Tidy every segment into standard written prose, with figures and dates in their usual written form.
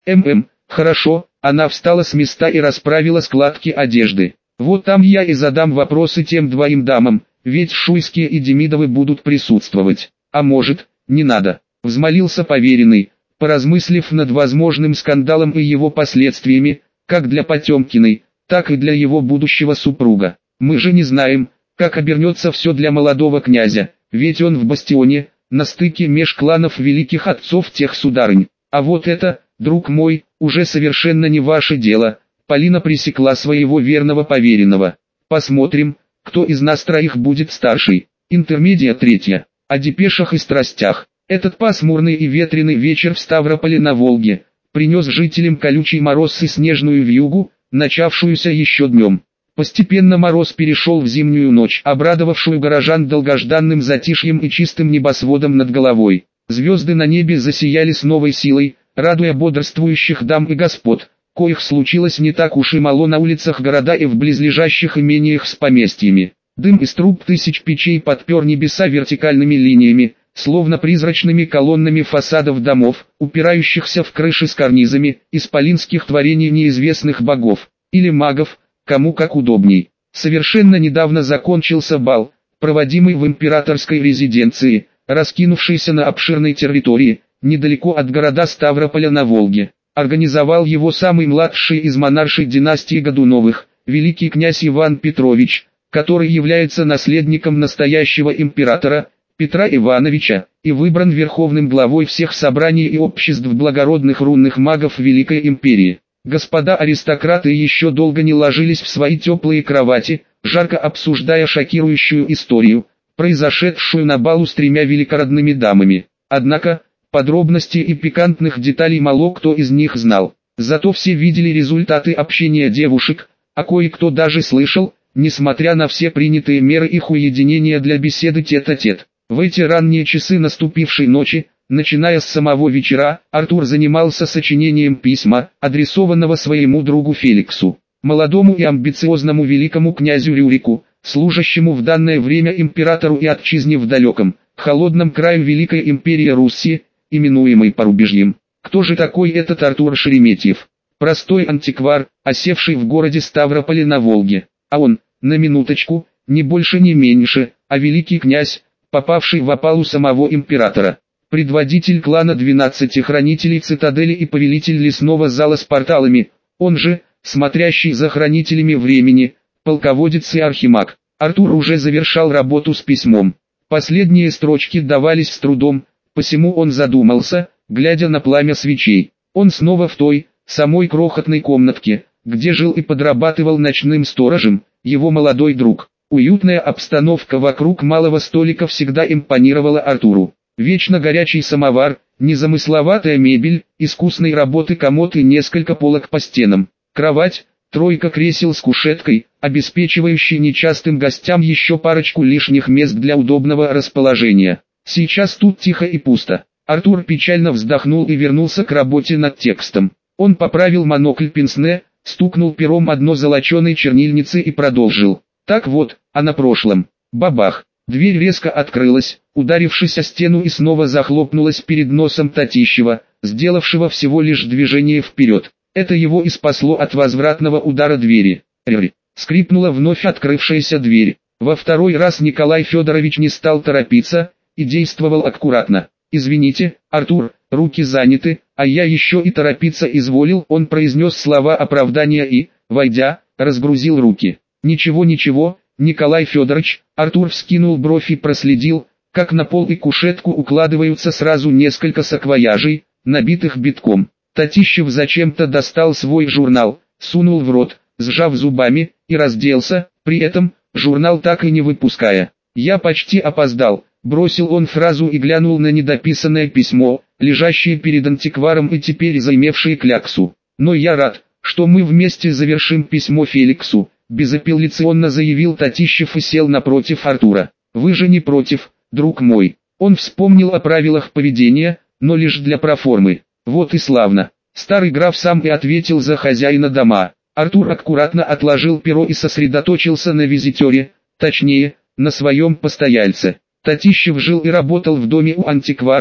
Хорошо, она встала с места и расправила складки одежды. Вот там я и задам вопросы тем двоим дамам, ведь Шуйские и Демидовы будут присутствовать. А может, не надо, взмолился поверенный, поразмыслив над возможным скандалом и его последствиями, как для Потемкиной, так и для его будущего супруга. Мы же не знаем, как обернется все для молодого князя, ведь он в бастионе, на стыке меж кланов великих отцов тех сударынь. А вот это, друг мой, уже совершенно не ваше дело. Полина пресекла своего верного поверенного. Посмотрим, кто из нас троих будет старший. Интермедия третья. О депешах и страстях. Этот пасмурный и ветреный вечер в Ставрополе на Волге принес жителям колючий мороз и снежную вьюгу, начавшуюся еще днем. Постепенно мороз перешел в зимнюю ночь, обрадовавшую горожан долгожданным затишьем и чистым небосводом над головой. Звезды на небе засияли с новой силой, радуя бодрствующих дам и господ, коих случилось не так уж и мало на улицах города и в близлежащих имениях с поместьями. Дым из труб тысяч печей подпер небеса вертикальными линиями, словно призрачными колоннами фасадов домов, упирающихся в крыши с карнизами, исполинских творений неизвестных богов, или магов, кому как удобней. Совершенно недавно закончился бал, проводимый в императорской резиденции, раскинувшейся на обширной территории, недалеко от города Ставрополя на Волге. Организовал его самый младший из монаршей династии Годуновых, великий князь Иван Петрович, который является наследником настоящего императора, Петра Ивановича, и выбран верховным главой всех собраний и обществ благородных рунных магов Великой Империи. Господа аристократы еще долго не ложились в свои теплые кровати, жарко обсуждая шокирующую историю, произошедшую на балу с тремя великородными дамами. Однако, подробностей и пикантных деталей мало кто из них знал. Зато все видели результаты общения девушек, а кое-кто даже слышал, несмотря на все принятые меры их уединения для беседы тет-а-тет. В эти ранние часы наступившей ночи, начиная с самого вечера, Артур занимался сочинением письма, адресованного своему другу Феликсу, молодому и амбициозному великому князю Рюрику, служащему в данное время императору и отчизне в далеком, холодном краю Великой Империи Руси, именуемой Порубежьем. Кто же такой этот Артур Шереметьев? Простой антиквар, осевший в городе Ставрополе на Волге. А он, на минуточку, не больше не меньше, а великий князь, попавший в опалу самого императора. Предводитель клана 12 хранителей цитадели и повелитель лесного зала с порталами, он же, смотрящий за хранителями времени, полководец и архимаг. Артур уже завершал работу с письмом. Последние строчки давались с трудом, посему он задумался, глядя на пламя свечей. Он снова в той, самой крохотной комнатке, где жил и подрабатывал ночным сторожем, его молодой друг. Уютная обстановка вокруг малого столика всегда импонировала Артуру. Вечно горячий самовар, незамысловатая мебель, искусной работы комод и несколько полок по стенам. Кровать, тройка кресел с кушеткой, обеспечивающей нечастым гостям еще парочку лишних мест для удобного расположения. Сейчас тут тихо и пусто. Артур печально вздохнул и вернулся к работе над текстом. Он поправил монокль пенсне, стукнул пером о дно золоченой чернильницы и продолжил. Так вот, а на прошлом. Бабах. Дверь резко открылась, ударившись о стену и снова захлопнулась перед носом Татищева, сделавшего всего лишь движение вперед. Это его и спасло от возвратного удара двери. Скрипнула вновь открывшаяся дверь. Во второй раз Николай Федорович не стал торопиться и действовал аккуратно. «Извините, Артур, руки заняты, а я еще и торопиться изволил». Он произнес слова оправдания и, войдя, разгрузил руки. «Ничего, Николай Федорович». Артур вскинул бровь и проследил, как на пол и кушетку укладываются сразу несколько саквояжей, набитых битком. Татищев зачем-то достал свой журнал, сунул в рот, сжав зубами, и разделся, при этом, журнал так и не выпуская. «Я почти опоздал», бросил он фразу и глянул на недописанное письмо, лежащее перед антикваром и теперь заимевшее кляксу. «Но я рад, что мы вместе завершим письмо Феликсу», безапелляционно заявил Татищев и сел напротив Артура. «Вы же не против, друг мой?» Он вспомнил о правилах поведения, но лишь для проформы. «Вот и славно». Старый граф сам и ответил за хозяина дома. Артур аккуратно отложил перо и сосредоточился на визитере, точнее, на своем постояльце. Татищев жил и работал в доме у антиквара,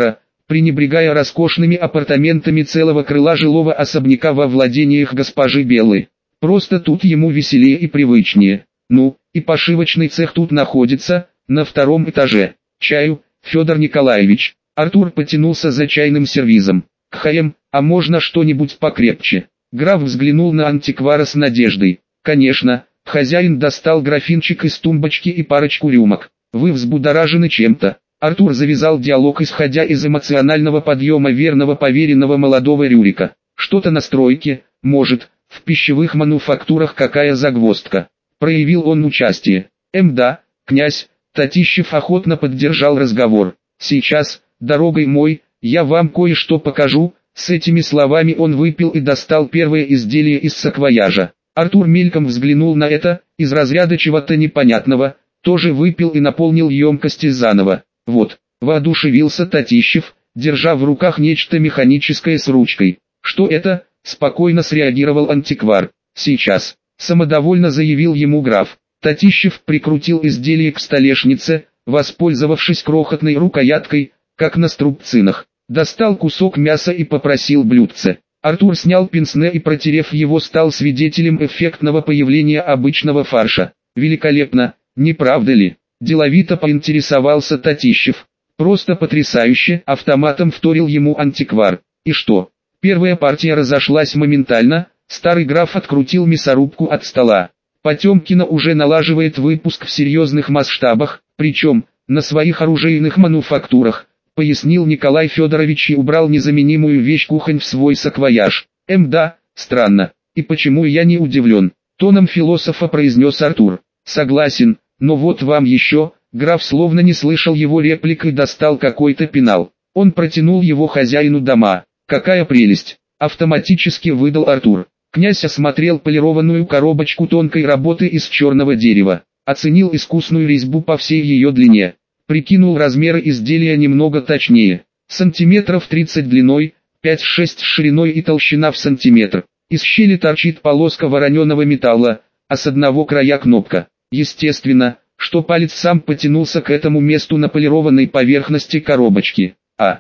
пренебрегая роскошными апартаментами целого крыла жилого особняка во владениях госпожи Беллы. Просто тут ему веселее и привычнее. Ну, и пошивочный цех тут находится, на втором этаже. Чаю, Федор Николаевич. Артур потянулся за чайным сервизом. Кхм, а можно что-нибудь покрепче? Граф взглянул на антиквара с надеждой. Конечно, хозяин достал графинчик из тумбочки и парочку рюмок. Вы взбудоражены чем-то? Артур завязал диалог, исходя из эмоционального подъема верного поверенного молодого Рюрика. Что-то на стройке, может, в пищевых мануфактурах какая загвоздка. Проявил он участие. Да, князь, Татищев охотно поддержал разговор. Сейчас, дорогой мой, я вам кое-что покажу. С этими словами он выпил и достал первое изделие из саквояжа. Артур мельком взглянул на это, из разряда чего-то непонятного, тоже выпил и наполнил емкости заново. Вот, воодушевился Татищев, держа в руках нечто механическое с ручкой. Что это? Спокойно среагировал антиквар. Сейчас, самодовольно заявил ему граф. Татищев прикрутил изделие к столешнице, воспользовавшись крохотной рукояткой, как на струбцинах. Достал кусок мяса и попросил блюдце. Артур снял пенсне и, протерев его, стал свидетелем эффектного появления обычного фарша. Великолепно, не правда ли? Деловито поинтересовался Татищев. Просто потрясающе, автоматом вторил ему антиквар. И что? Первая партия разошлась моментально, старый граф открутил мясорубку от стола. Потемкина уже налаживает выпуск в серьезных масштабах, причем, на своих оружейных мануфактурах, пояснил Николай Федорович и убрал незаменимую вещь кухонь в свой саквояж. Да, странно, и почему я не удивлен, тоном философа произнес Артур. Согласен, но вот вам еще, граф словно не слышал его реплик и достал какой-то пенал. Он протянул его хозяину дома. Какая прелесть, автоматически выдал Артур. Князь осмотрел полированную коробочку тонкой работы из черного дерева, оценил искусную резьбу по всей ее длине, прикинул размеры изделия немного точнее, сантиметров 30 длиной, 5-6 шириной и толщина в сантиметр. Из щели торчит полоска вороненого металла, а с одного края кнопка. Естественно, что палец сам потянулся к этому месту на полированной поверхности коробочки.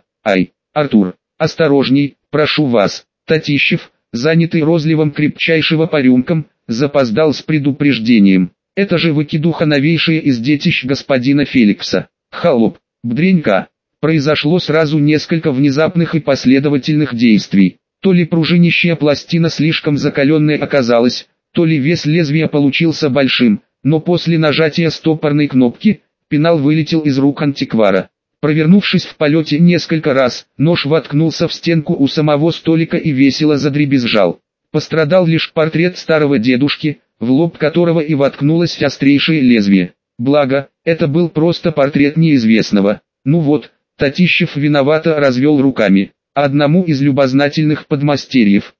Артур, осторожней, прошу вас. Татищев, занятый розливом крепчайшего по рюмкам, запоздал с предупреждением. Это же выкидуха новейшая из детищ господина Феликса. Холоп, бдренька. Произошло сразу несколько внезапных и последовательных действий. То ли пружинищая пластина слишком закаленная оказалась, то ли вес лезвия получился большим, но после нажатия стопорной кнопки, пенал вылетел из рук антиквара. Провернувшись в полете несколько раз, нож воткнулся в стенку у самого столика и весело задребезжал. Пострадал лишь портрет старого дедушки, в лоб которого и воткнулось острейшее лезвие. Благо, это был просто портрет неизвестного. Ну вот, Татищев виновато развел руками. А одному из любознательных подмастерьев,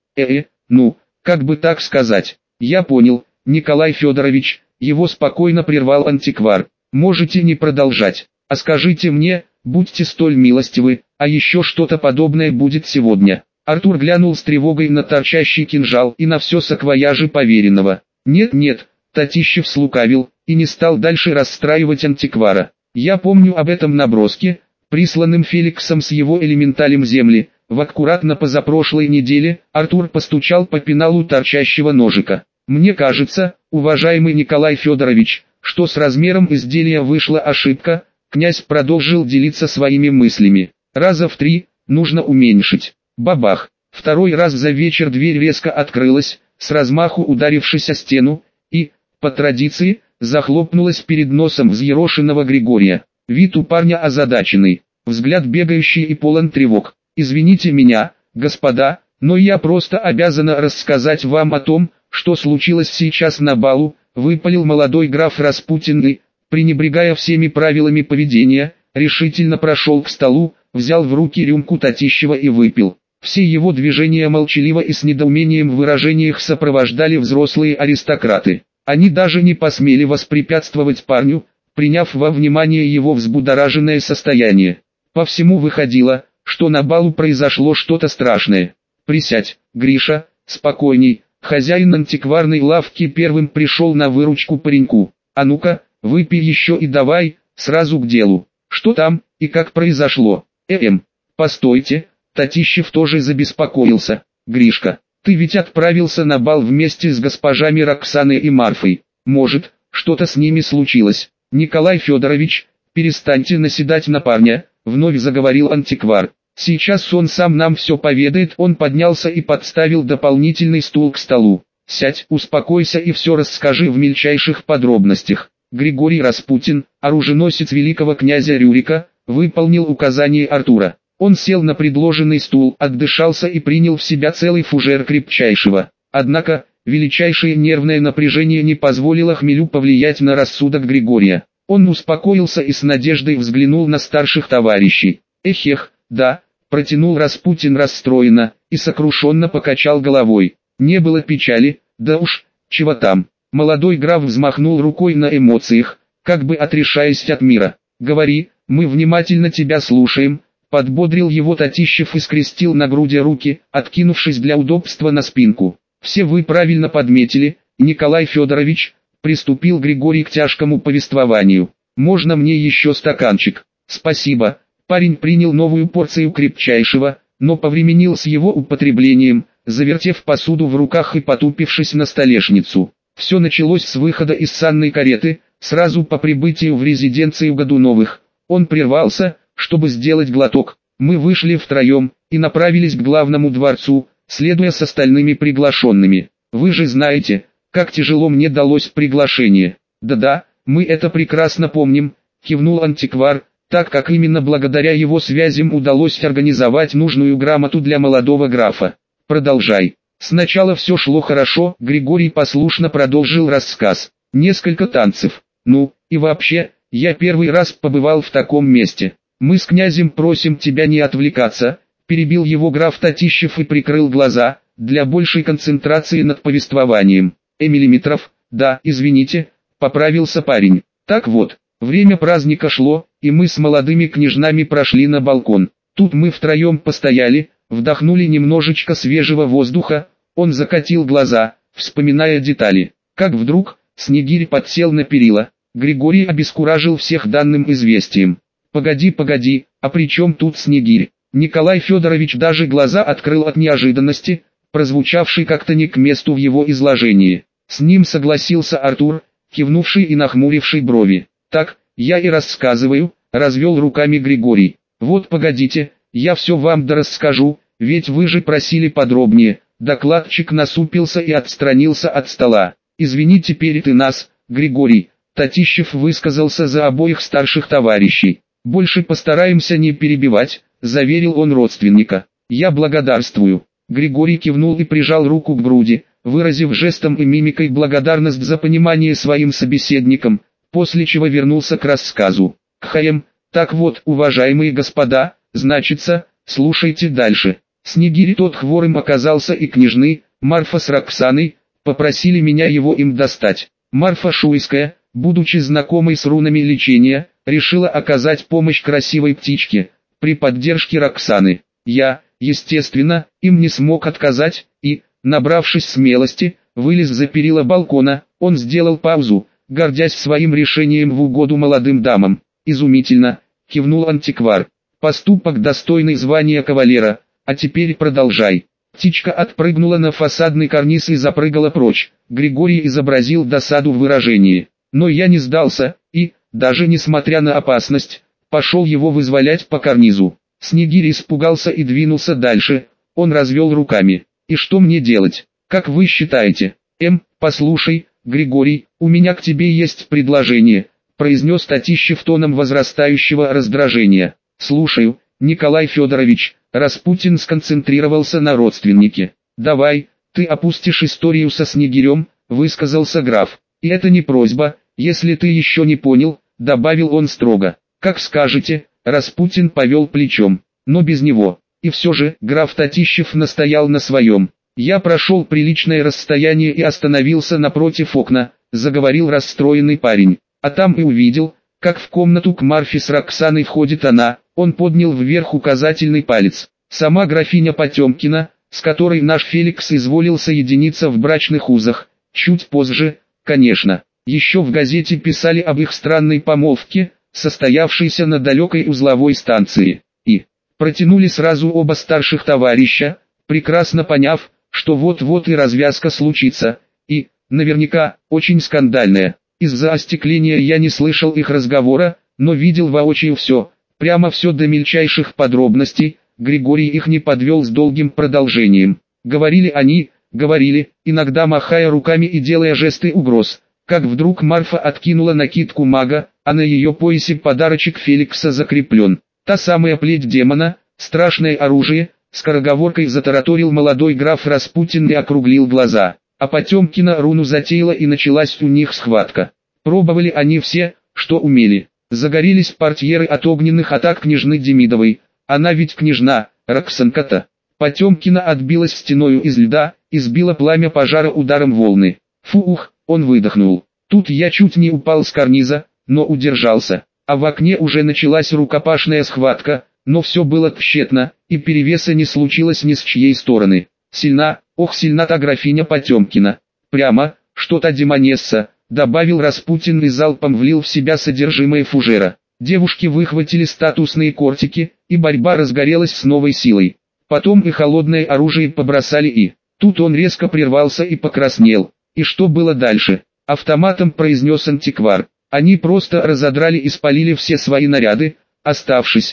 как бы так сказать. Я понял, Николай Федорович, его спокойно прервал антиквар. Можете не продолжать. А скажите мне, будьте столь милостивы, а еще что-то подобное будет сегодня. Артур глянул с тревогой на торчащий кинжал и на все саквояжи поверенного. Нет, Татищев слукавил, и не стал дальше расстраивать антиквара. Я помню об этом наброске, присланным Феликсом с его элементалем земли. В аккуратно позапрошлой неделе Артур постучал по пеналу торчащего ножика. Мне кажется, уважаемый Николай Федорович, что с размером изделия вышла ошибка. Князь продолжил делиться своими мыслями. Раза в 3, нужно уменьшить. Бабах. Второй раз за вечер дверь резко открылась, с размаху ударившись о стену, и, по традиции, захлопнулась перед носом взъерошенного Григория. Вид у парня озадаченный, взгляд бегающий и полон тревог. «Извините меня, господа, но я просто обязана рассказать вам о том, что случилось сейчас на балу», выпалил молодой граф Распутин и, пренебрегая всеми правилами поведения, решительно прошел к столу, взял в руки рюмку Татищева и выпил. Все его движения молчаливо и с недоумением в выражениях сопровождали взрослые аристократы. Они даже не посмели воспрепятствовать парню, приняв во внимание его взбудораженное состояние. По всему выходило, что на балу произошло что-то страшное. «Присядь, Гриша, спокойней», хозяин антикварной лавки первым пришел на выручку пареньку. «А ну-ка, выпей еще и давай, сразу к делу. Что там, и как произошло?» Постойте, Татищев тоже забеспокоился. Гришка, ты ведь отправился на бал вместе с госпожами Роксаной и Марфой. Может, что-то с ними случилось? Николай Федорович, перестаньте наседать на парня, вновь заговорил антиквар. Сейчас он сам нам все поведает. Он поднялся и подставил дополнительный стул к столу. Сядь, успокойся и все расскажи в мельчайших подробностях. Григорий Распутин, оруженосец великого князя Рюрика, выполнил указание Артура. Он сел на предложенный стул, отдышался и принял в себя целый фужер крепчайшего. Однако, величайшее нервное напряжение не позволило хмелю повлиять на рассудок Григория. Он успокоился и с надеждой взглянул на старших товарищей. Эхех, да, протянул Распутин расстроенно и сокрушенно покачал головой. Не было печали, да уж, чего там. Молодой граф взмахнул рукой на эмоциях, как бы отрешаясь от мира. «Говори, мы внимательно тебя слушаем», — подбодрил его Татищев и скрестил на груди руки, откинувшись для удобства на спинку. «Все вы правильно подметили, Николай Федорович», — приступил Григорий к тяжкому повествованию. «Можно мне еще стаканчик?» «Спасибо». Парень принял новую порцию крепчайшего, но повременил с его употреблением, завертев посуду в руках и потупившись на столешницу. Все началось с выхода из санной кареты, сразу по прибытию в резиденцию Годуновых. Он прервался, чтобы сделать глоток. Мы вышли втроем и направились к главному дворцу, следуя с остальными приглашенными. Вы же знаете, как тяжело мне далось приглашение. Да-да, мы это прекрасно помним, кивнул антиквар, так как именно благодаря его связям удалось организовать нужную грамоту для молодого графа. Продолжай. Сначала все шло хорошо, Григорий послушно продолжил рассказ. Несколько танцев. Ну, и вообще, я первый раз побывал в таком месте. Мы с князем просим тебя не отвлекаться, перебил его граф Татищев и прикрыл глаза, для большей концентрации над повествованием. Миллиметров, да, извините, поправился парень. Так вот, время праздника шло, и мы с молодыми княжнами прошли на балкон. Тут мы втроем постояли, вдохнули немножечко свежего воздуха. Он закатил глаза, вспоминая детали. Как вдруг, Снегирь подсел на перила. Григорий обескуражил всех данным известием. «Погоди, погоди, а при чем тут Снегирь?» Николай Федорович даже глаза открыл от неожиданности, прозвучавшей как-то не к месту в его изложении. С ним согласился Артур, кивнувший и нахмуривший брови. «Так, я и рассказываю», — развел руками Григорий. «Вот погодите, я все вам дорасскажу, ведь вы же просили подробнее». Докладчик насупился и отстранился от стола. «Извините перед и нас, Григорий», — Татищев высказался за обоих старших товарищей. «Больше постараемся не перебивать», — заверил он родственника. «Я благодарствую». Григорий кивнул и прижал руку к груди, выразив жестом и мимикой благодарность за понимание своим собеседникам, после чего вернулся к рассказу. «Кхаем, так вот, уважаемые господа, значится, слушайте дальше». Снегирь тот хворым оказался, и княжны, Марфа с Роксаной, попросили меня его им достать. Марфа Шуйская, будучи знакомой с рунами лечения, решила оказать помощь красивой птичке, при поддержке Роксаны. Я, естественно, им не смог отказать, и, набравшись смелости, вылез за перила балкона. Он сделал паузу, гордясь своим решением в угоду молодым дамам. «Изумительно», — кивнул антиквар. «Поступок, достойный звания кавалера. А теперь продолжай». Птичка отпрыгнула на фасадный карниз и запрыгала прочь. Григорий изобразил досаду в выражении. Но я не сдался, и, даже несмотря на опасность, пошел его вызволять по карнизу. Снегирь испугался и двинулся дальше. Он развел руками. «И что мне делать? Как вы считаете?» Послушай, Григорий, у меня к тебе есть предложение», произнес Татищев тоном возрастающего раздражения. «Слушаю, Николай Федорович». Распутин сконцентрировался на родственнике. «Давай, ты опустишь историю со Снегирем», высказался граф. «И это не просьба, если ты еще не понял», добавил он строго. «Как скажете», Распутин повел плечом, но без него. И все же, граф Татищев настоял на своем. «Я прошел приличное расстояние и остановился напротив окна», заговорил расстроенный парень. «А там и увидел, как в комнату к Марфе с Роксаной входит она». Он поднял вверх указательный палец. «Сама графиня Потемкина, с которой наш Феликс изволил соединиться в брачных узах. Чуть позже, конечно. Еще в газете писали об их странной помолвке, состоявшейся на далекой узловой станции. И, Протянули сразу оба старших товарища, прекрасно поняв, что вот-вот и развязка случится, и, наверняка, очень скандальная. Из-за остекления я не слышал их разговора, но видел воочию все, прямо все до мельчайших подробностей. Григорий их не подвел с долгим продолжением. Говорили они, говорили, иногда махая руками и делая жесты угроз, как вдруг Марфа откинула накидку мага, а на ее поясе подарочек Феликса закреплен. Та самая плеть демона, страшное оружие, скороговоркой затараторил молодой граф Распутин и округлил глаза. А Потемкина руну затеяла и началась у них схватка. Пробовали они все, что умели. Загорелись портьеры от огненных атак княжны Демидовой. Она ведь княжна, Роксанка-то. Потемкина отбилась стеною из льда, и сбила пламя пожара ударом волны. Фух, он выдохнул. Тут я чуть не упал с карниза, но удержался. А в окне уже началась рукопашная схватка, но все было тщетно, и перевеса не случилось ни с чьей стороны. Сильна, ох сильна та графиня Потемкина. Прямо, что-то демонесса, добавил Распутин и залпом влил в себя содержимое фужера. Девушки выхватили статусные кортики, и борьба разгорелась с новой силой. Потом и холодное оружие побросали и... Тут он резко прервался и покраснел. И что было дальше? Автоматом произнес антиквар. Они просто разодрали и спалили все свои наряды, оставшись...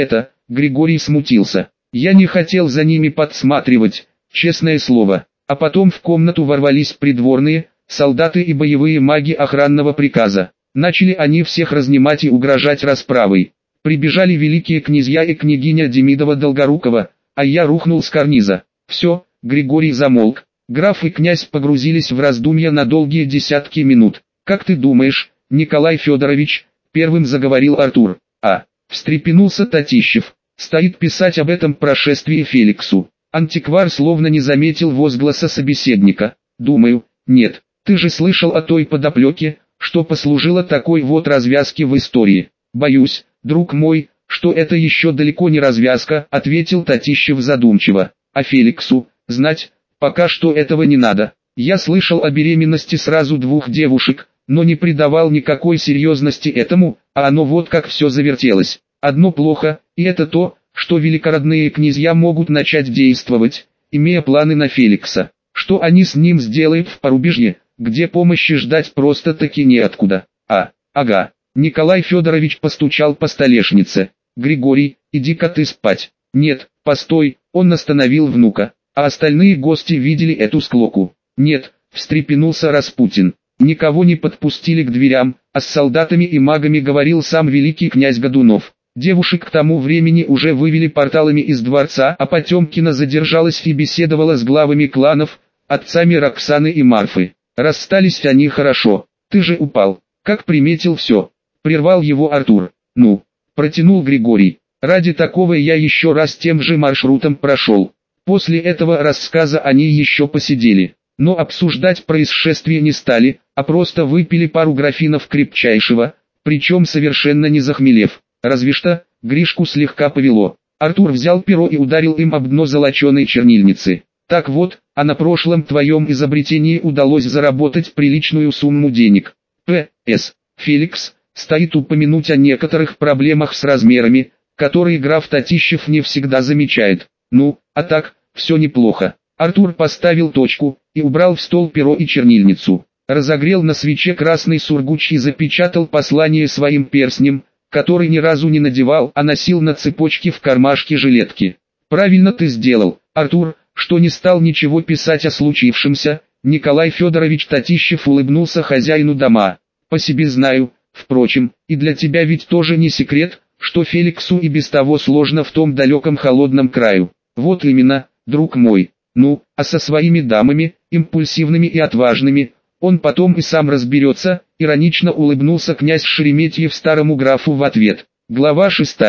Григорий смутился. Я не хотел за ними подсматривать, честное слово. А потом в комнату ворвались придворные, солдаты и боевые маги охранного приказа. Начали они всех разнимать и угрожать расправой. Прибежали великие князья и княгиня Демидова-Долгорукова, а я рухнул с карниза. Все, Григорий замолк. Граф и князь погрузились в раздумья на долгие десятки минут. «Как ты думаешь, Николай Федорович?» — первым заговорил Артур. Встрепенулся Татищев. «Стоит писать об этом прошествии Феликсу». Антиквар словно не заметил возгласа собеседника. «Думаю, нет. Ты же слышал о той подоплеке, что послужило такой вот развязке в истории». «Боюсь, друг мой, что это еще далеко не развязка», — ответил Татищев задумчиво. «А Феликсу, знать, пока что этого не надо. Я слышал о беременности сразу 2 девушек, но не придавал никакой серьезности этому, а оно вот как все завертелось. Одно плохо, и это то, что великородные князья могут начать действовать, имея планы на Феликса. Что они с ним сделают в порубежье, где помощи ждать просто-таки неоткуда. Ага». Николай Федорович постучал по столешнице. «Григорий, иди-ка ты спать». «Нет, постой», он остановил внука. «А остальные гости видели эту склоку?» «Нет», встрепенулся Распутин. «Никого не подпустили к дверям, а с солдатами и магами говорил сам великий князь Годунов. Девушек к тому времени уже вывели порталами из дворца, а Потемкина задержалась и беседовала с главами кланов, отцами Роксаны и Марфы. Расстались они хорошо. Ты же упал, как приметил все». Прервал его Артур. Протянул Григорий. «Ради такого я еще раз тем же маршрутом прошел». После этого рассказа они еще посидели. Но обсуждать происшествие не стали, а просто выпили пару графинов крепчайшего, причем совершенно не захмелев. Разве что, Гришку слегка повело. Артур взял перо и ударил им об дно золоченой чернильницы. «Так вот, а на прошлом твоем изобретении удалось заработать приличную сумму денег. П.С. Феликс, стоит упомянуть о некоторых проблемах с размерами, которые граф Татищев не всегда замечает. А так, все неплохо». Артур поставил точку и убрал в стол перо и чернильницу. Разогрел на свече красный сургуч и запечатал послание своим перстнем, который ни разу не надевал, а носил на цепочке в кармашке жилетки. «Правильно ты сделал, Артур, что не стал ничего писать о случившемся». Николай Федорович Татищев улыбнулся хозяину дома. «По себе знаю, впрочем, и для тебя ведь тоже не секрет, что Феликсу и без того сложно в том далеком холодном краю». «Вот именно, друг мой. А со своими дамами, импульсивными и отважными, он потом и сам разберется», иронично улыбнулся князь Шереметьев старому графу в ответ. Глава 6.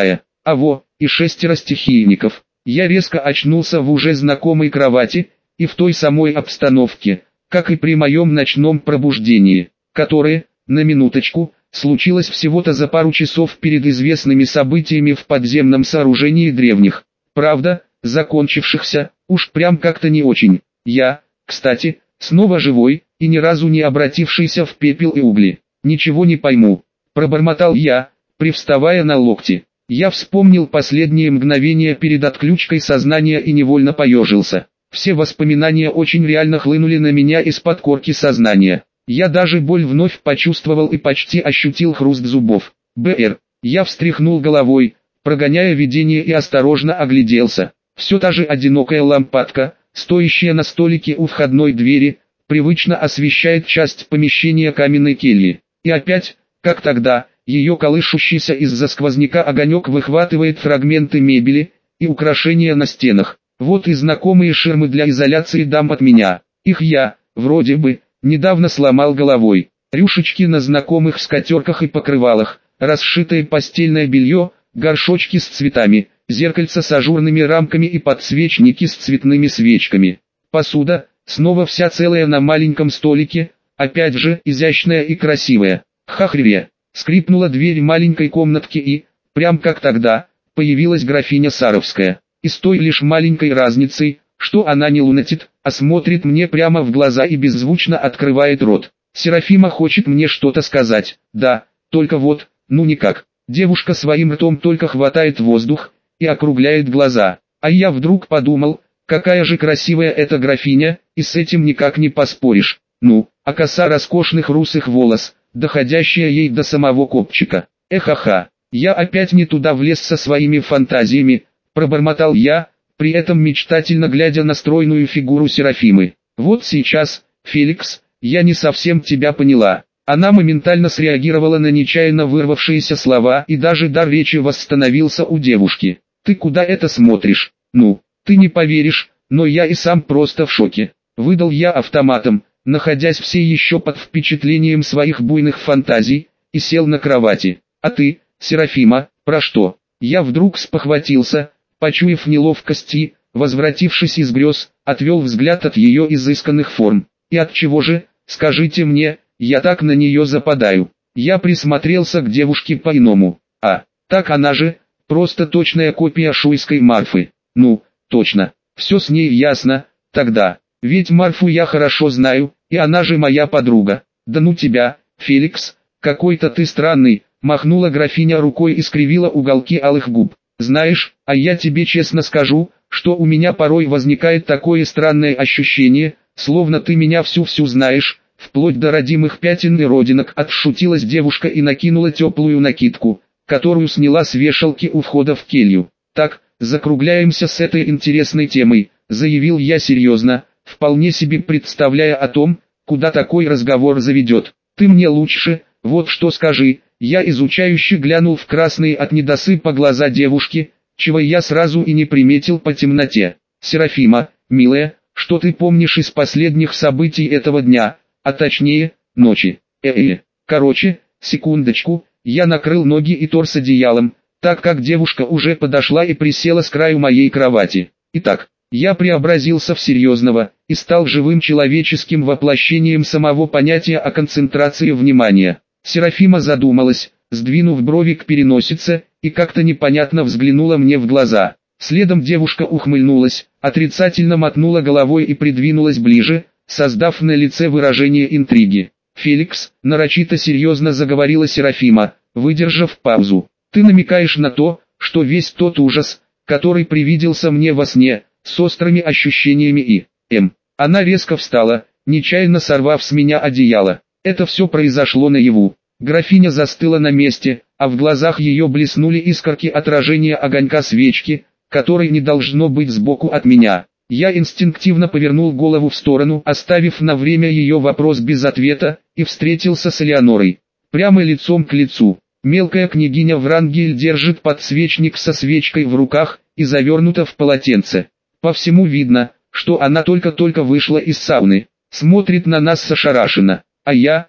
И 6 стихийников. Я резко очнулся в уже знакомой кровати, и в той самой обстановке, как и при моем ночном пробуждении, которое, на минуточку, случилось всего-то за пару часов перед известными событиями в подземном сооружении древних. Правда, закончившихся, уж прям как-то не очень. Я, кстати, снова живой, и ни разу не обратившийся в пепел и угли. «Ничего не пойму», — пробормотал я, привставая на локти. Я вспомнил последние мгновения перед отключкой сознания и невольно поежился. Все воспоминания очень реально хлынули на меня из-под корки сознания. Я даже боль вновь почувствовал и почти ощутил хруст зубов. БР. Я встряхнул головой, прогоняя видение, и осторожно огляделся. Все та же одинокая лампадка, стоящая на столике у входной двери, привычно освещает часть помещения каменной кельи. И опять, как тогда, ее колышущийся из-за сквозняка огонек выхватывает фрагменты мебели и украшения на стенах. Вот и знакомые ширмы для изоляции дам от меня. Их я, вроде бы, недавно сломал головой. Рюшечки на знакомых скатерках и покрывалах, расшитое постельное белье, горшочки с цветами, зеркальца с ажурными рамками и подсвечники с цветными свечками. Посуда, снова вся целая на маленьком столике, опять же изящная и красивая. Хахрия. Скрипнула дверь маленькой комнатки и, прям как тогда, появилась графиня Саровская. И с той лишь маленькой разницей, что она не лунатит, а смотрит мне прямо в глаза и беззвучно открывает рот. Серафима хочет мне что-то сказать, да, только вот, ну никак. Девушка своим ртом только хватает воздух и округляет глаза. А я вдруг подумал, какая же красивая эта графиня, и с этим никак не поспоришь. Ну, а коса роскошных русых волос, доходящая ей до самого копчика. Эхаха, я опять не туда влез со своими фантазиями, пробормотал я, при этом мечтательно глядя на стройную фигуру Серафимы. Вот сейчас, Феликс, я не совсем тебя поняла. Она моментально среагировала на нечаянно вырвавшиеся слова, и даже дар речи восстановился у девушки. Ты куда это смотришь? Ну, ты не поверишь, но я и сам просто в шоке. Выдал я автоматом, находясь все еще под впечатлением своих буйных фантазий, и сел на кровати. А ты, Серафима, про что? Я вдруг спохватился, почуяв неловкость и, возвратившись из грез, отвел взгляд от ее изысканных форм. И от чего же, скажите мне, я так на нее западаю? Я присмотрелся к девушке по-иному. А, так она же, просто точная копия шуйской Марфы. Ну, точно, все с ней ясно, тогда. Ведь Марфу я хорошо знаю, и она же моя подруга. Да ну тебя, Феликс, какой-то ты странный, махнула графиня рукой и скривила уголки алых губ. Знаешь, а я тебе честно скажу, что у меня порой возникает такое странное ощущение, словно ты меня всю знаешь, вплоть до родимых пятен и родинок. Отшутилась девушка и накинула теплую накидку, которую сняла с вешалки у входа в келью. Так, закругляемся с этой интересной темой, заявил я серьезно, вполне себе представляя о том, куда такой разговор заведет. Ты мне лучше, вот что скажи. Я изучающе глянул в красные от недосыпа глаза девушки, чего я сразу и не приметил по темноте. Серафима, милая, что ты помнишь из последних событий этого дня, а точнее, ночи? Короче, секундочку, я накрыл ноги и торс одеялом, так как девушка уже подошла и присела с краю моей кровати. Итак, я преобразился в серьезного, и стал живым человеческим воплощением самого понятия о концентрации внимания. Серафима задумалась, сдвинув брови к переносице, и как-то непонятно взглянула мне в глаза. Следом девушка ухмыльнулась, отрицательно мотнула головой и придвинулась ближе, создав на лице выражение интриги. «Феликс», нарочито серьезно заговорила Серафима, выдержав паузу, «ты намекаешь на то, что весь тот ужас, который привиделся мне во сне, с острыми ощущениями и Она резко встала, нечаянно сорвав с меня одеяло. Это все произошло наяву. Графиня застыла на месте, а в глазах ее блеснули искорки отражения огонька свечки, которой не должно быть сбоку от меня. Я инстинктивно повернул голову в сторону, оставив на время ее вопрос без ответа, и встретился с Элеонорой. Прямо лицом к лицу. Мелкая княгиня Врангель держит подсвечник со свечкой в руках и завернута в полотенце. По всему видно, что она только-только вышла из сауны. Смотрит на нас ошарашенно. А я,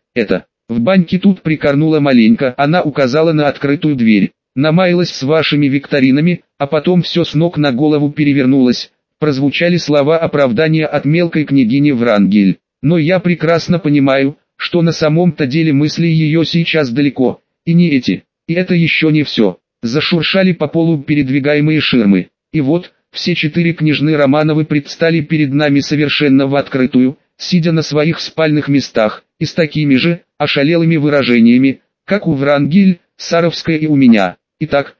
в баньке тут прикорнула маленько, она указала на открытую дверь. Намаялась с вашими викторинами, а потом все с ног на голову перевернулось. Прозвучали слова оправдания от мелкой княгини Врангель. Но я прекрасно понимаю, что на самом-то деле мысли ее сейчас далеко, и не эти. И это еще не все. Зашуршали по полу передвигаемые ширмы. И вот, все 4 княжны Романовы предстали перед нами совершенно в открытую, сидя на своих спальных местах, и с такими же, ошалелыми выражениями, как у Врангель, Саровской и у меня. Итак,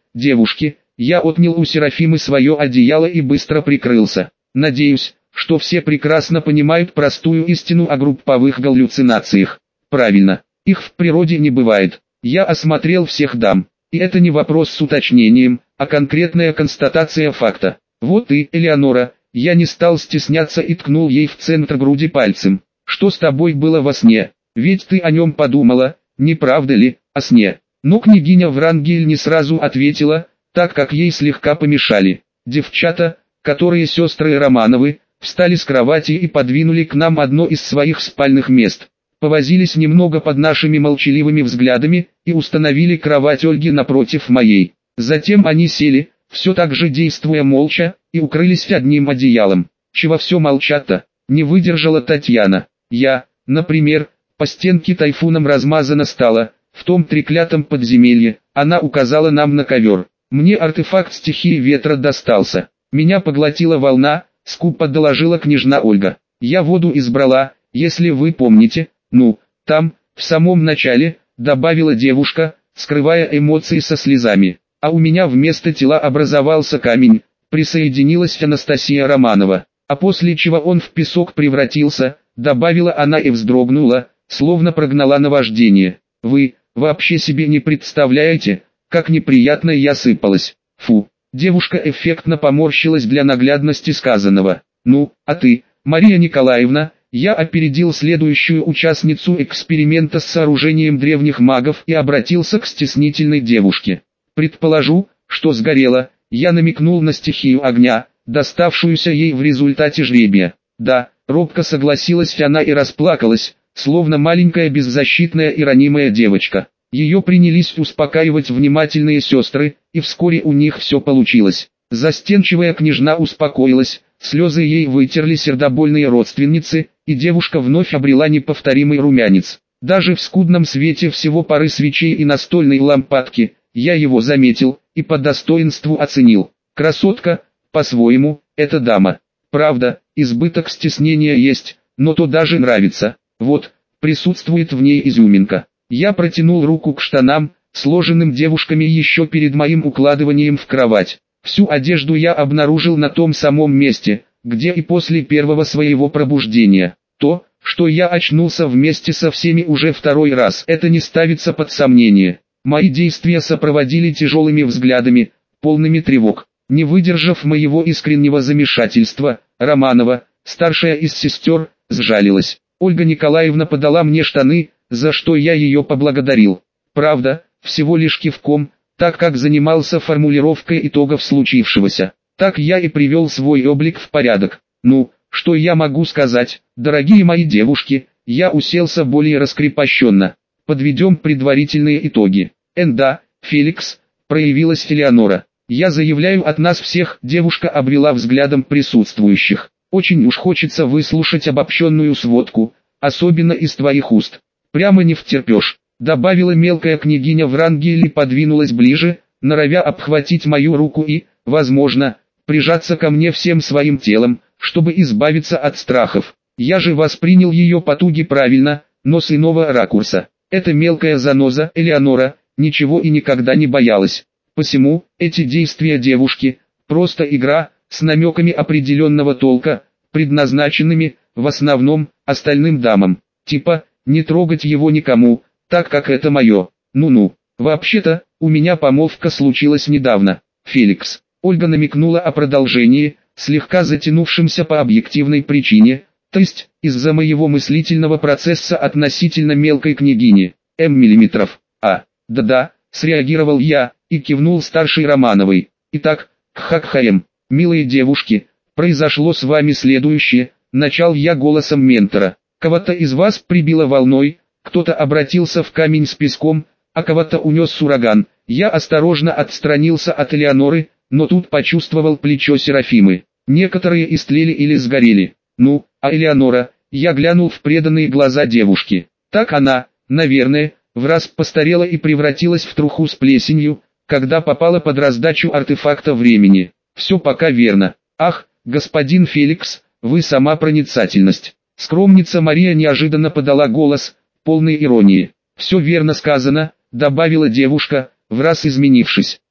девушки, я отнял у Серафимы свое одеяло и быстро прикрылся. Надеюсь, что все прекрасно понимают простую истину о групповых галлюцинациях. Правильно, их в природе не бывает. Я осмотрел всех дам, и это не вопрос с уточнением, а конкретная констатация факта. Вот и, Элеонора, я не стал стесняться и ткнул ей в центр груди пальцем. Что с тобой было во сне? Ведь ты о нем подумала, не правда ли, о сне? Но княгиня Врангель не сразу ответила, так как ей слегка помешали. Девчата, которые сестры Романовы, встали с кровати и подвинули к нам одно из своих спальных мест. Повозились немного под нашими молчаливыми взглядами и установили кровать Ольги напротив моей. Затем они сели, все так же действуя молча, и укрылись одним одеялом. Чего все молчат-то? Не выдержала Татьяна. Я, например, по стенке тайфуном размазано стало, в том треклятом подземелье, она указала нам на ковер. Мне артефакт стихии ветра достался. Меня поглотила волна, скупо доложила княжна Ольга. Я воду избрала, если вы помните, там, в самом начале, добавила девушка, скрывая эмоции со слезами. А у меня вместо тела образовался камень, присоединилась Анастасия Романова. А после чего он в песок превратился, добавила она и вздрогнула, словно прогнала наваждение. Вы, вообще себе не представляете, как неприятно я сыпалась. Фу. Девушка эффектно поморщилась для наглядности сказанного. Ну, а ты, Мария Николаевна, я опередил следующую участницу эксперимента с сооружением древних магов и обратился к стеснительной девушке. Предположу, что сгорела, я намекнул на стихию огня, доставшуюся ей в результате жребия. Да, робко согласилась она и расплакалась, словно маленькая беззащитная и ранимая девочка. Ее принялись успокаивать внимательные сестры, и вскоре у них все получилось. Застенчивая княжна успокоилась, слезы ей вытерли сердобольные родственницы, и девушка вновь обрела неповторимый румянец. Даже в скудном свете всего пары свечей и настольной лампадки, я его заметил, и по достоинству оценил. Красотка, по-своему, эта дама. Правда, избыток стеснения есть, но то даже нравится. Вот, присутствует в ней изюминка. Я протянул руку к штанам, сложенным девушками еще перед моим укладыванием в кровать. Всю одежду я обнаружил на том самом месте, где и после первого своего пробуждения. То, что я очнулся вместе со всеми уже второй раз, это не ставится под сомнение. Мои действия сопроводили тяжелыми взглядами, полными тревог. Не выдержав моего искреннего замешательства, Романова, старшая из сестер, сжалилась. Ольга Николаевна подала мне штаны, за что я ее поблагодарил. Правда, всего лишь кивком, так как занимался формулировкой итогов случившегося. Так я и привел свой облик в порядок. Ну, что я могу сказать, дорогие мои девушки, я уселся более раскрепощенно. Подведем предварительные итоги. Да, Феликс, проявилась Элеонора. Я заявляю от нас всех, девушка обвела взглядом присутствующих. Очень уж хочется выслушать обобщенную сводку, особенно из твоих уст. Прямо не втерпешь, добавила мелкая княгиня Врангель и подвинулась ближе, норовя обхватить мою руку и, возможно, прижаться ко мне всем своим телом, чтобы избавиться от страхов. Я же воспринял ее потуги правильно, но с иного ракурса. Эта мелкая заноза, Элеонора, ничего и никогда не боялась. Посему, эти действия девушки, просто игра, с намеками определенного толка, предназначенными, в основном, остальным дамам. Типа, не трогать его никому, так как это мое. Ну-ну, вообще-то, у меня помолвка случилась недавно. Феликс. Ольга намекнула о продолжении, слегка затянувшемся по объективной причине, то есть, из-за моего мыслительного процесса относительно мелкой княгини, миллиметров. Да-да, среагировал я, и кивнул старшей Романовой. Итак, кхакхаем, милые девушки, произошло с вами следующее, начал я голосом ментора. Кого-то из вас прибило волной, кто-то обратился в камень с песком, а кого-то унес ураган. Я осторожно отстранился от Элеоноры, но тут почувствовал плечо Серафимы. Некоторые истлели или сгорели. Ну, а Элеонора, я глянул в преданные глаза девушки. Так она, наверное, враз постарела и превратилась в труху с плесенью, когда попала под раздачу артефакта времени. Все пока верно. Ах, господин Феликс, вы сама проницательность. Скромница Мария неожиданно подала голос, полный иронии. Все верно сказано, добавила девушка, враз изменившись.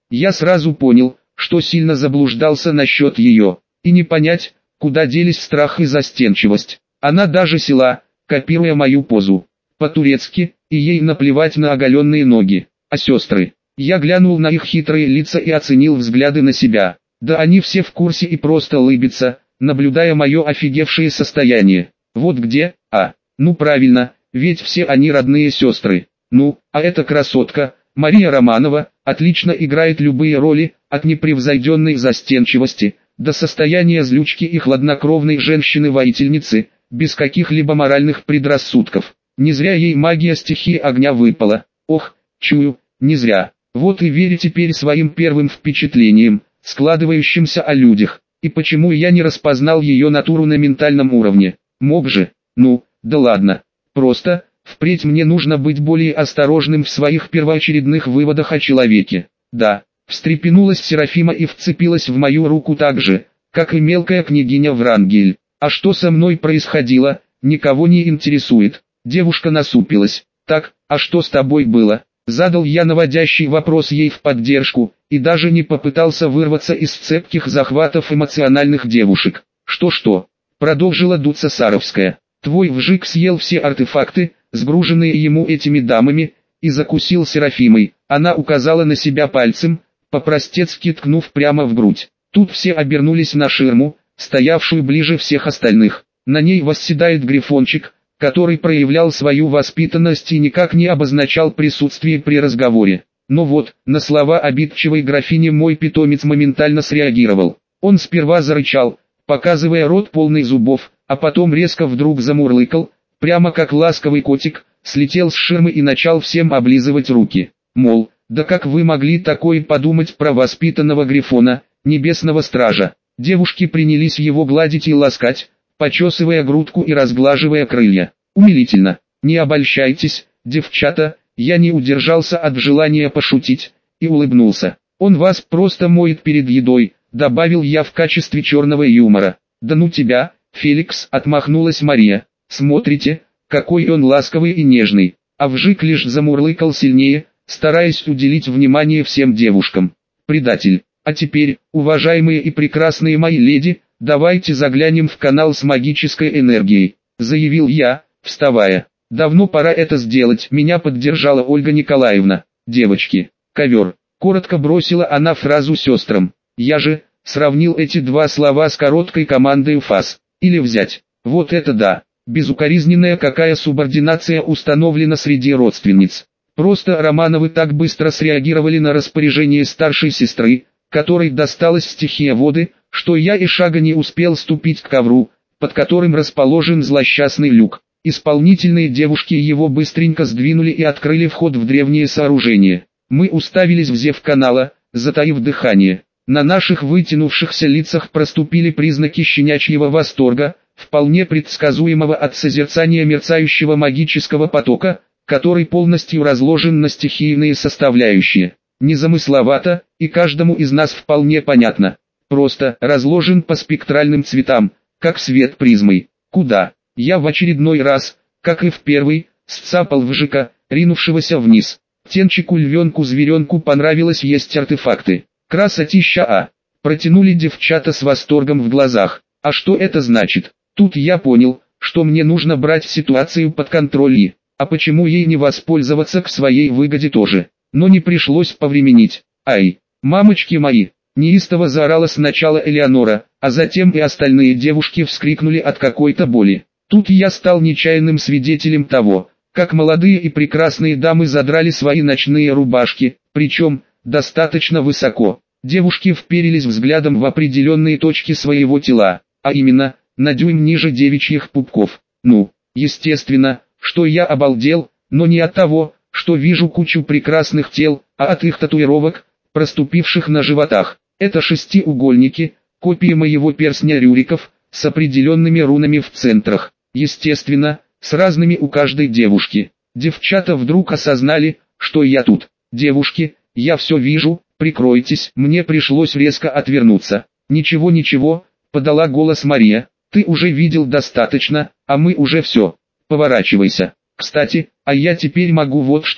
Я сразу понял, что сильно заблуждался насчет ее, и не понять, куда делись страх и застенчивость. Она даже села, копируя мою позу, по-турецки, и ей наплевать на оголенные ноги. А сестры? Я глянул на их хитрые лица и оценил взгляды на себя. Да они все в курсе и просто улыбятся, наблюдая мое офигевшее состояние. Вот где, ну правильно, ведь все они родные сестры. Ну, а эта красотка, Мария Романова, отлично играет любые роли, от непревзойденной застенчивости, до состояния злючки и хладнокровной женщины-воительницы, без каких-либо моральных предрассудков. Не зря ей магия стихии огня выпала. Ох, чую, не зря. Вот и верю теперь своим первым впечатлениям, складывающимся о людях. И почему я не распознал ее натуру на ментальном уровне? Мог же. Ну, да ладно. Просто, впредь мне нужно быть более осторожным в своих первоочередных выводах о человеке. Да, встрепенулась Серафима и вцепилась в мою руку так же, как и мелкая княгиня Врангель. А что со мной происходило, никого не интересует. Девушка насупилась. Так, а что с тобой было? Задал я наводящий вопрос ей в поддержку, и даже не попытался вырваться из цепких захватов эмоциональных девушек. Что-что? Продолжила дуться Саровская. Твой вжик съел все артефакты, сгруженные ему этими дамами, и закусил Серафимой. Она указала на себя пальцем, по-простецки ткнув прямо в грудь. Тут все обернулись на ширму, стоявшую ближе всех остальных. На ней восседает грифончик, который проявлял свою воспитанность и никак не обозначал присутствие при разговоре. Но вот, на слова обидчивой графини мой питомец моментально среагировал. Он сперва зарычал, показывая рот полный зубов, а потом резко вдруг замурлыкал, прямо как ласковый котик, слетел с ширмы и начал всем облизывать руки. Мол, да как вы могли такое подумать про воспитанного грифона, небесного стража? Девушки принялись его гладить и ласкать, почесывая грудку и разглаживая крылья. Умилительно. Не обольщайтесь, девчата, я не удержался от желания пошутить, и улыбнулся. Он вас просто моет перед едой, добавил я в качестве черного юмора. Да ну тебя, Феликс, отмахнулась Мария. Смотрите, какой он ласковый и нежный. А вжик лишь замурлыкал сильнее, стараясь уделить внимание всем девушкам. Предатель. А теперь, уважаемые и прекрасные мои леди, давайте заглянем в канал с магической энергией, заявил я, вставая. Давно пора это сделать, меня поддержала Ольга Николаевна. Девочки, ковер. Коротко бросила она фразу сестрам. Я же сравнил эти два слова с короткой командой ФАС. Или взять. Вот это да. Безукоризненная какая субординация установлена среди родственниц. Просто Романовы так быстро среагировали на распоряжение старшей сестры, которой досталась стихия воды, что я и шага не успел ступить к ковру, под которым расположен злосчастный люк. Исполнительные девушки его быстренько сдвинули и открыли вход в древнее сооружение. Мы уставились в зев канала, затаив дыхание. На наших вытянувшихся лицах проступили признаки щенячьего восторга, вполне предсказуемого от созерцания мерцающего магического потока, который полностью разложен на стихийные составляющие. Незамысловато, и каждому из нас вполне понятно. Просто разложен по спектральным цветам, как свет призмой. Куда? Я в очередной раз, как и в первый, сцапал вжика, ринувшегося вниз. Птенчику-львенку-зверенку понравилось есть артефакты. Красотища, протянули девчата с восторгом в глазах. А что это значит? Тут я понял, что мне нужно брать ситуацию под контроль и... А почему ей не воспользоваться к своей выгоде тоже? Но не пришлось повременить. Ай, мамочки мои! Неистово заорала сначала Элеонора, а затем и остальные девушки вскрикнули от какой-то боли. Тут я стал нечаянным свидетелем того, как молодые и прекрасные дамы задрали свои ночные рубашки, причем достаточно высоко. Девушки вперились взглядом в определенные точки своего тела, а именно, на дюйм ниже девичьих пупков. Ну, естественно, что я обалдел, но не от того, что вижу кучу прекрасных тел, а от их татуировок, проступивших на животах. Это шестиугольники, копии моего перстня Рюриков, с определенными рунами в центрах. Естественно, с разными у каждой девушки. Девчата вдруг осознали, что я тут. Девушки, я все вижу, прикройтесь. Мне пришлось резко отвернуться. Ничего, подала голос Мария. Ты уже видел достаточно, а мы уже все. Поворачивайся. Кстати, а я теперь могу вот что.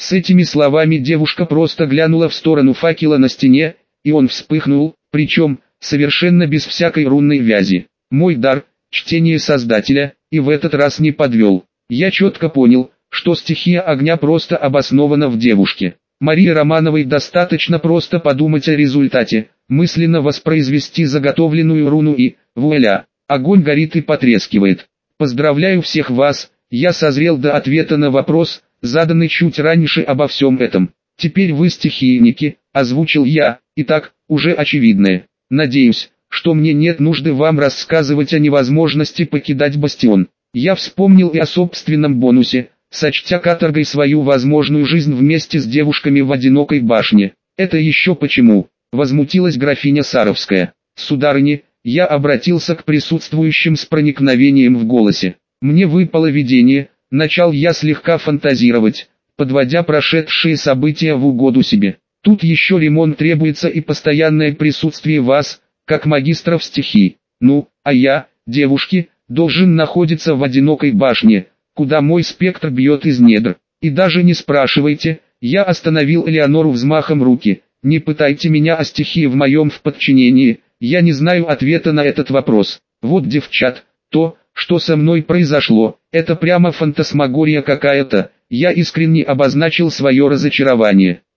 С этими словами девушка просто глянула в сторону факела на стене, и он вспыхнул, причем, совершенно без всякой рунной вязи. Мой дар, чтение Создателя, и в этот раз не подвел. Я четко понял, что стихия огня просто обоснована в девушке. Марии Романовой достаточно просто подумать о результате, мысленно воспроизвести заготовленную руну и, вуаля, огонь горит и потрескивает. Поздравляю всех вас, я созрел до ответа на вопрос, заданный чуть раньше обо всем этом. Теперь вы стихийники, озвучил я, и так, уже очевидное. Надеюсь, что мне нет нужды вам рассказывать о невозможности покидать бастион. Я вспомнил и о собственном бонусе, сочтя каторгой свою возможную жизнь вместе с девушками в одинокой башне. Это еще почему? Возмутилась графиня Саровская. Сударыни, я обратился к присутствующим с проникновением в голосе. Мне выпало видение, начал я слегка фантазировать, подводя прошедшие события в угоду себе. Тут еще ремонт требуется и постоянное присутствие вас, как магистров стихий. Ну, а я, девушки, должен находиться в одинокой башне, куда мой спектр бьет из недр. И даже не спрашивайте, я остановил Элеонору взмахом руки. Не пытайте меня о стихии в моем подчинении, я не знаю ответа на этот вопрос. Вот, девчат, то, что со мной произошло, это прямо фантасмагория какая-то. Я искренне обозначил свое разочарование.